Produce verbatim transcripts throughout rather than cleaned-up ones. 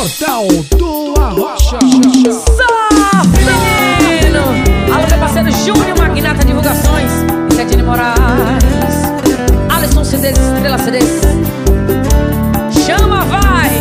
Portal do Arrocha. Só menino! Alô, meu parceiro Júnior Magnata Divulgações e Cedine Moraes, Alisson C Ds, Estrela C Ds. Chama, vai!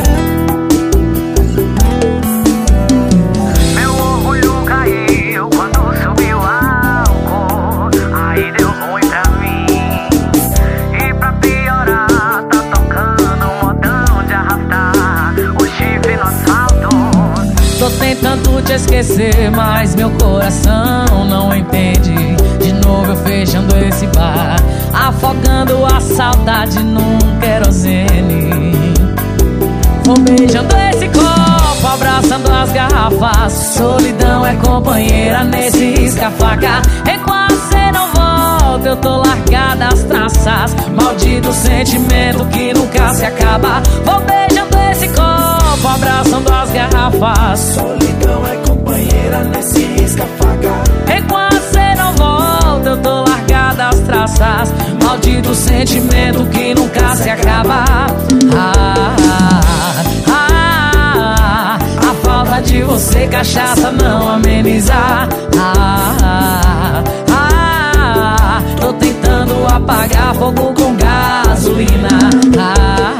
Meu orgulho caiu quando subiu o álcool, aí deu ruim pra mim. E pra piorar, tá tocando um modão de arrastar o chifre no asfalto. Tô tentando te esquecer, mas meu coração não entende. De novo eu fechando esse bar, afogando a saudade num querosene. Vou beijando esse copo, abraçando as garrafas. Solidão é companheira nesse risca-faca. Enquanto cê não volta, eu tô largada as traças. Maldito sentimento que nunca se acaba. Vou beijando esse copo, abraçando as garrafas. Solidão é companheira nesse risca-faca. Enquanto cê não volta, eu tô largada as traças. Maldito sentimento que nunca se acaba. Ah, ah, ah, a falta de você, cachaça, não amenizar. Ah, ah, ah, tô tentando apagar fogo com gasolina. Ah,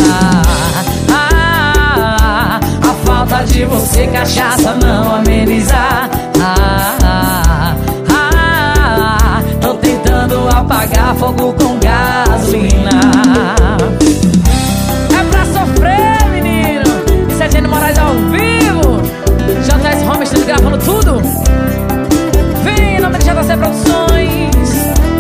ah, ah, a falta de você, cachaça, não amenizar. Ah, ah, ah, tô tentando apagar fogo com gasolina. É pra sofrer, menino. Cedine Moraes ao vivo, J S Home Studio gravando tudo. Vem, em nome de J C Produções.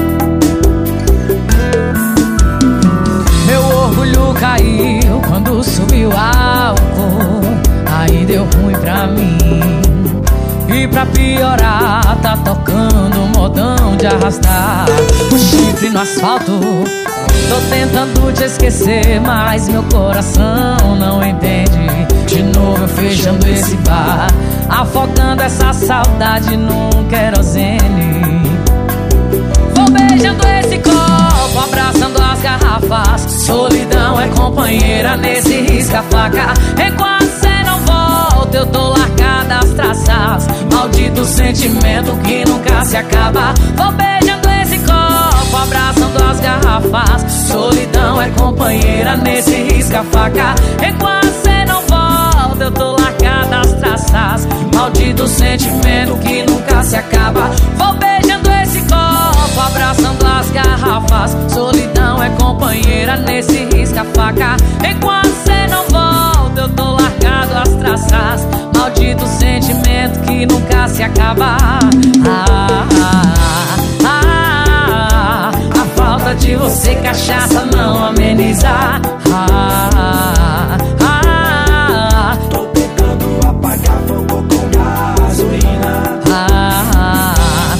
Meu orgulho caiu quando subiu o álcool, aí deu ruim pra mim. E pra piorar, tá tocando um modão de arrastar o chifre no asfalto. Tô tentando te esquecer, mas meu coração não entende. De novo eu fechando esse bar, afogando essa saudade num querosene. Vou beijando esse copo, abraçando as garrafas. Solidão é companheira nesse risca-faca. Enquanto cê não volta, eu tô largada as traças. Maldito sentimento que nunca se acaba. Vou beijando esse copo, abraçando as garrafas. Solidão é companheira nesse risca-faca. Enquanto cê não volta, eu tô largada as traças. Maldito sentimento que nunca se acaba. Vou beijando esse copo, abraçando as garrafas. Solidão é companheira nesse risca-faca. Enquanto cê não volta, eu tô largado as traças. Maldito sentimento que nunca se acaba. Ah, ah, ah, a falta de você, cachaça, não amenizar. Ah, ah, ah, Tô tentando apagar fogo com gasolina. ah,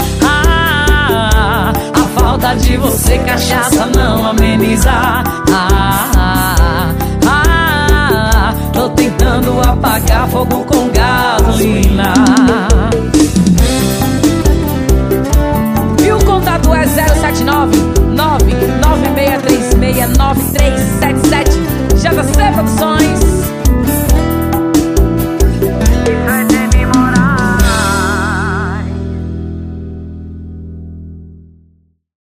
ah, a falta de você, cachaça, não amenizar. Ah, ah, ah, tô tentando apagar fogo com